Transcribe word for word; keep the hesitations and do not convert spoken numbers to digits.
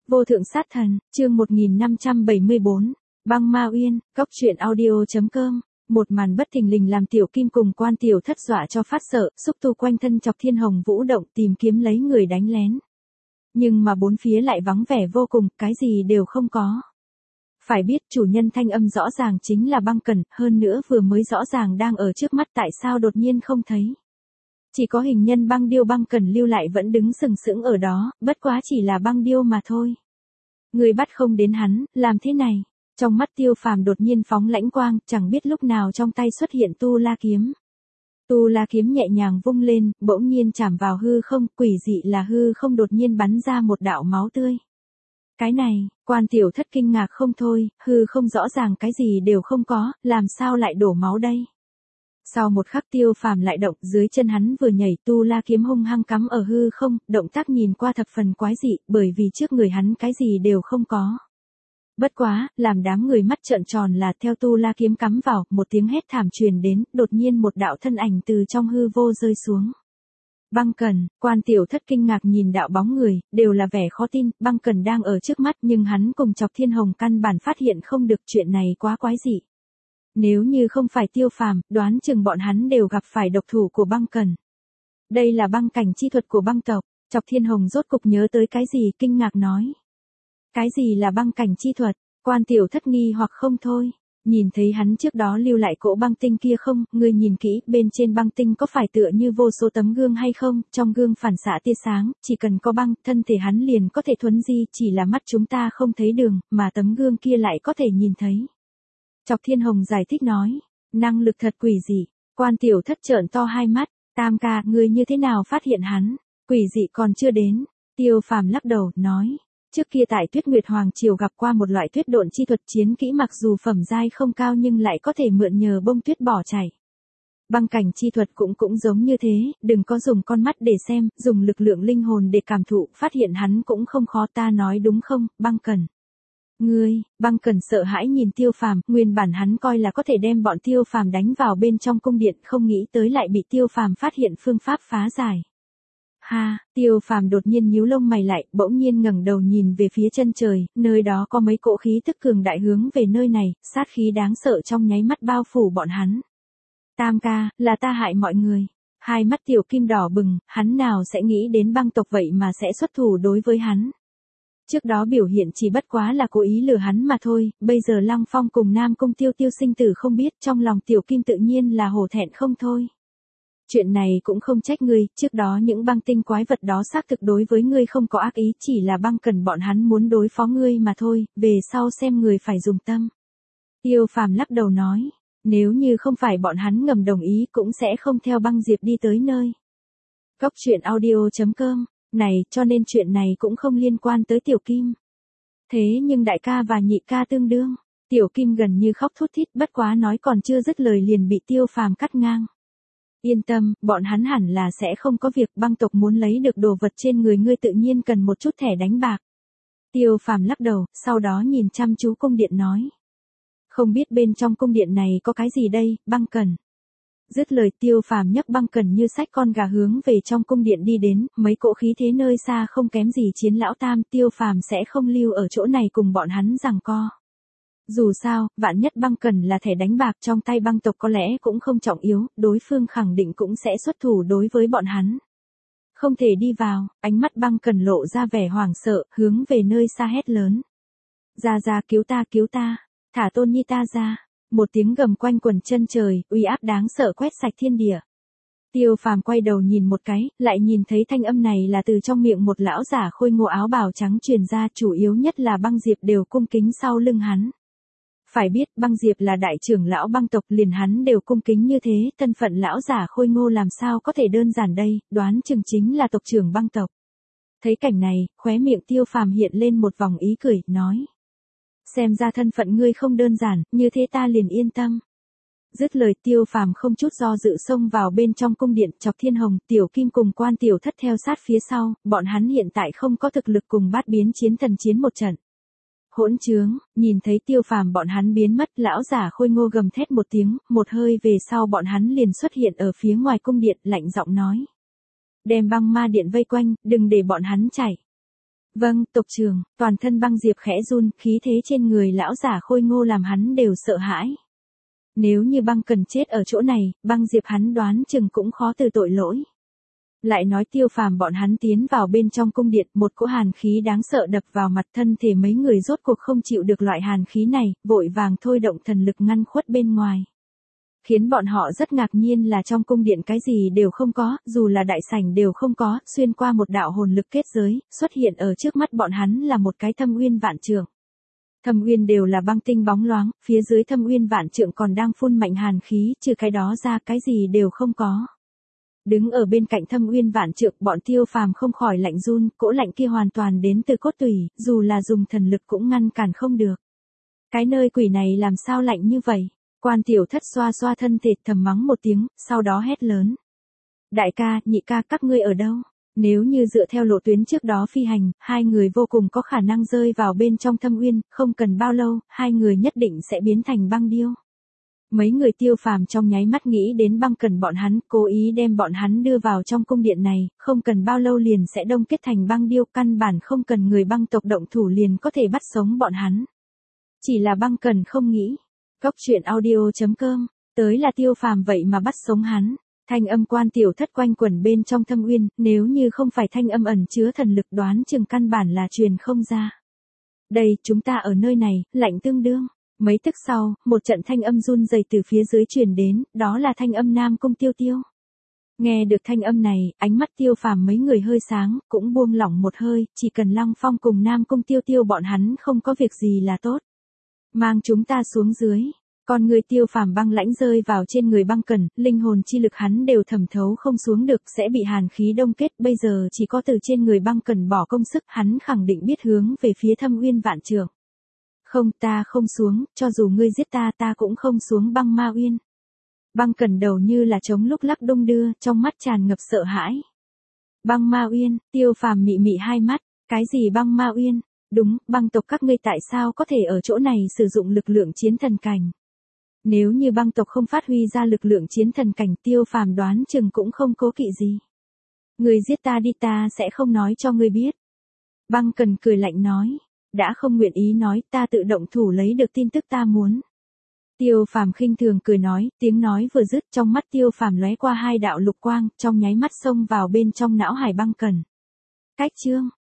Vô thượng sát thần, chương một nghìn năm trăm bảy mươi bốn, băng ma uyên, cốc truyện audio.com. Một màn bất thình lình làm Tiểu Kim cùng Quan Tiểu Thất dọa cho phát sợ, xúc tu quanh thân chọc thiên hồng vũ động tìm kiếm lấy người đánh lén. Nhưng mà bốn phía lại vắng vẻ vô cùng, cái gì đều không có. Phải biết chủ nhân thanh âm rõ ràng chính là Băng Cẩn, hơn nữa vừa mới rõ ràng đang ở trước mắt, tại sao đột nhiên không thấy. Chỉ có hình nhân băng điêu Băng Cẩn lưu lại vẫn đứng sừng sững ở đó, bất quá chỉ là băng điêu mà thôi. Người bắt không đến hắn, làm thế này. Trong mắt Tiêu Phàm đột nhiên phóng lãnh quang, chẳng biết lúc nào trong tay xuất hiện tu la kiếm. Tu la kiếm nhẹ nhàng vung lên, bỗng nhiên chạm vào hư không, quỷ dị là hư không đột nhiên bắn ra một đạo máu tươi. Cái này, Quan Tiểu Thất kinh ngạc không thôi, hư không rõ ràng cái gì đều không có, làm sao lại đổ máu đây? Sau một khắc Tiêu Phàm lại động, dưới chân hắn vừa nhảy, tu la kiếm hung hăng cắm ở hư không, động tác nhìn qua thập phần quái dị, bởi vì trước người hắn cái gì đều không có. Bất quá, làm đám người mắt trợn tròn là theo tu la kiếm cắm vào, một tiếng hét thảm truyền đến, đột nhiên một đạo thân ảnh từ trong hư vô rơi xuống. Băng Cẩn, Quan Tiểu Thất kinh ngạc nhìn đạo bóng người, đều là vẻ khó tin, Băng Cẩn đang ở trước mắt nhưng hắn cùng Chọc Thiên Hồng căn bản phát hiện không được, chuyện này quá quái dị. Nếu như không phải Tiêu Phàm, đoán chừng bọn hắn đều gặp phải độc thủ của Băng Cẩn. Đây là băng cảnh chi thuật của băng tộc. Chọc Thiên Hồng rốt cục nhớ tới cái gì, kinh ngạc nói. Cái gì là băng cảnh chi thuật? Quan Tiểu Thất nghi hoặc không thôi. Nhìn thấy hắn trước đó lưu lại cỗ băng tinh kia không, ngươi nhìn kỹ, bên trên băng tinh có phải tựa như vô số tấm gương hay không, trong gương phản xạ tia sáng, chỉ cần có băng, thân thể hắn liền có thể thuấn di, chỉ là mắt chúng ta không thấy đường, mà tấm gương kia lại có thể nhìn thấy. Chọc Thiên Hồng giải thích nói, năng lực thật quỷ dị. Quan Tiểu Thất trợn to hai mắt, Tam ca, ngươi như thế nào phát hiện hắn? Quỷ dị còn chưa đến. Tiêu Phàm lắc đầu, nói. Trước kia tại Tuyết Nguyệt Hoàng Triều gặp qua một loại tuyết độn chi thuật chiến kỹ, mặc dù phẩm giai không cao nhưng lại có thể mượn nhờ bông tuyết bỏ chảy. Băng cảnh chi thuật cũng cũng giống như thế, đừng có dùng con mắt để xem, dùng lực lượng linh hồn để cảm thụ, phát hiện hắn cũng không khó, ta nói đúng không, Băng Cẩn? Ngươi, Băng Cẩn sợ hãi nhìn Tiêu Phàm, nguyên bản hắn coi là có thể đem bọn Tiêu Phàm đánh vào bên trong cung điện, không nghĩ tới lại bị Tiêu Phàm phát hiện phương pháp phá giải. Ha, Tiêu Phàm đột nhiên nhíu lông mày lại, bỗng nhiên ngẩng đầu nhìn về phía chân trời, nơi đó có mấy cỗ khí tức cường đại hướng về nơi này, sát khí đáng sợ trong nháy mắt bao phủ bọn hắn. Tam ca, là ta hại mọi người. Hai mắt Tiểu Kim đỏ bừng, hắn nào sẽ nghĩ đến băng tộc vậy mà sẽ xuất thủ đối với hắn. Trước đó biểu hiện chỉ bất quá là cố ý lừa hắn mà thôi, bây giờ Lăng Phong cùng Nam Cung Tiêu Tiêu sinh tử không biết, trong lòng Tiểu Kim tự nhiên là hổ thẹn không thôi. Chuyện này cũng không trách ngươi, trước đó những băng tinh quái vật đó xác thực đối với ngươi không có ác ý, chỉ là Băng Cẩn bọn hắn muốn đối phó ngươi mà thôi, về sau xem người phải dùng tâm. Tiêu Phàm lắc đầu nói, nếu như không phải bọn hắn ngầm đồng ý cũng sẽ không theo Băng Diệp đi tới nơi. Cốc truyện audio.com, này, cho nên chuyện này cũng không liên quan tới Tiểu Kim. Thế nhưng đại ca và nhị ca tương đương, Tiểu Kim gần như khóc thút thít, bất quá nói còn chưa dứt lời liền bị Tiêu Phàm cắt ngang. Yên tâm, bọn hắn hẳn là sẽ không có việc, băng tộc muốn lấy được đồ vật trên người ngươi tự nhiên cần một chút thẻ đánh bạc. Tiêu Phàm lắc đầu, sau đó nhìn chăm chú cung điện nói. Không biết bên trong cung điện này có cái gì đây, Băng Cẩn. Dứt lời Tiêu Phàm nhấc Băng Cẩn như xách con gà hướng về trong cung điện đi đến, mấy cỗ khí thế nơi xa không kém gì Chiến Lão Tam, Tiêu Phàm sẽ không lưu ở chỗ này cùng bọn hắn giằng co. Dù sao, vạn nhất Băng Cẩn là thẻ đánh bạc trong tay băng tộc có lẽ cũng không trọng yếu, đối phương khẳng định cũng sẽ xuất thủ đối với bọn hắn. Không thể đi vào, ánh mắt Băng Cẩn lộ ra vẻ hoảng sợ, hướng về nơi xa hét lớn. Ra ra cứu ta cứu ta, thả Tôn Nhi ta ra. Một tiếng gầm quanh quần chân trời, uy áp đáng sợ quét sạch thiên địa. Tiêu Phàm quay đầu nhìn một cái, lại nhìn thấy thanh âm này là từ trong miệng một lão giả khôi ngô áo bào trắng truyền ra, chủ yếu nhất là Băng Diệp đều cung kính sau lưng hắn. Phải biết, Băng Diệp là đại trưởng lão băng tộc, liền hắn đều cung kính như thế, thân phận lão giả khôi ngô làm sao có thể đơn giản đây, đoán chừng chính là tộc trưởng băng tộc. Thấy cảnh này, khóe miệng Tiêu Phàm hiện lên một vòng ý cười, nói. Xem ra thân phận ngươi không đơn giản, như thế ta liền yên tâm. Dứt lời Tiêu Phàm không chút do dự xông vào bên trong cung điện, Chọc Thiên Hồng, Tiểu Kim cùng Quan Tiểu Thất theo sát phía sau, bọn hắn hiện tại không có thực lực cùng Bát Biến Chiến Thần chiến một trận. Hỗn trướng, nhìn thấy Tiêu Phàm bọn hắn biến mất, lão giả khôi ngô gầm thét một tiếng, một hơi về sau bọn hắn liền xuất hiện ở phía ngoài cung điện, lạnh giọng nói. Đem băng ma điện vây quanh, đừng để bọn hắn chạy. Vâng, tộc trưởng. Toàn thân băng diệp khẽ run, khí thế trên người lão giả khôi ngô làm hắn đều sợ hãi. Nếu như băng cần chết ở chỗ này, băng diệp hắn đoán chừng cũng khó từ tội lỗi. Lại nói Tiêu Phàm bọn hắn tiến vào bên trong cung điện, một cỗ hàn khí đáng sợ đập vào mặt, thân thể mấy người rốt cuộc không chịu được loại hàn khí này, vội vàng thôi động thần lực ngăn khuất bên ngoài. Khiến bọn họ rất ngạc nhiên là trong cung điện cái gì đều không có, dù là đại sảnh đều không có, xuyên qua một đạo hồn lực kết giới, xuất hiện ở trước mắt bọn hắn là một cái thâm uyên vạn trượng. Thâm uyên đều là băng tinh bóng loáng, phía dưới thâm uyên vạn trượng còn đang phun mạnh hàn khí, trừ cái đó ra cái gì đều không có. Đứng ở bên cạnh thâm uyên vạn trượng, bọn Tiêu Phàm không khỏi lạnh run, cỗ lạnh kia hoàn toàn đến từ cốt tủy, dù là dùng thần lực cũng ngăn cản không được. Cái nơi quỷ này làm sao lạnh như vậy? Quan tiểu thất xoa xoa thân thể thầm mắng một tiếng, sau đó hét lớn. Đại ca, nhị ca, các ngươi ở đâu? Nếu như dựa theo lộ tuyến trước đó phi hành, hai người vô cùng có khả năng rơi vào bên trong thâm uyên, không cần bao lâu, hai người nhất định sẽ biến thành băng điêu. Mấy người Tiêu Phàm trong nháy mắt nghĩ đến băng cần bọn hắn, cố ý đem bọn hắn đưa vào trong cung điện này, không cần bao lâu liền sẽ đông kết thành băng điêu, căn bản không cần người băng tộc động thủ liền có thể bắt sống bọn hắn. Chỉ là băng cần không nghĩ. Góc truyện audio chấm com, tới là Tiêu Phàm vậy mà bắt sống hắn. Thanh âm quan tiểu thất quanh quẩn bên trong thâm uyên, nếu như không phải thanh âm ẩn chứa thần lực đoán chừng căn bản là truyền không ra. Đây, chúng ta ở nơi này, lạnh tương đương. Mấy tức sau, một trận thanh âm run rẩy từ phía dưới truyền đến, đó là thanh âm Nam Cung Tiêu Tiêu. Nghe được thanh âm này, ánh mắt Tiêu Phàm mấy người hơi sáng, cũng buông lỏng một hơi, chỉ cần Lăng Phong cùng Nam Cung Tiêu Tiêu bọn hắn không có việc gì là tốt. Mang chúng ta xuống dưới. Còn người Tiêu Phàm băng lãnh rơi vào trên người băng cần, linh hồn chi lực hắn đều thẩm thấu không xuống được, sẽ bị hàn khí đông kết, bây giờ chỉ có từ trên người băng cần bỏ công sức, hắn khẳng định biết hướng về phía thâm uyên vạn trượng. Không, ta không xuống, cho dù ngươi giết ta ta cũng không xuống băng ma uyên. Băng cần đầu như là trống lúc lắc đung đưa, trong mắt tràn ngập sợ hãi. Băng ma uyên, Tiêu Phàm mị mị hai mắt, cái gì băng ma uyên? Đúng, băng tộc các ngươi tại sao có thể ở chỗ này sử dụng lực lượng chiến thần cảnh? Nếu như băng tộc không phát huy ra lực lượng chiến thần cảnh, Tiêu Phàm đoán chừng cũng không cố kỵ gì. Ngươi giết ta đi, ta sẽ không nói cho ngươi biết. Băng cần cười lạnh nói, đã không nguyện ý nói, ta tự động thủ lấy được tin tức ta muốn. Tiêu Phàm khinh thường cười nói, tiếng nói vừa dứt, trong mắt Tiêu Phàm lóe qua hai đạo lục quang, trong nháy mắt xông vào bên trong não hải băng cần. Cách chương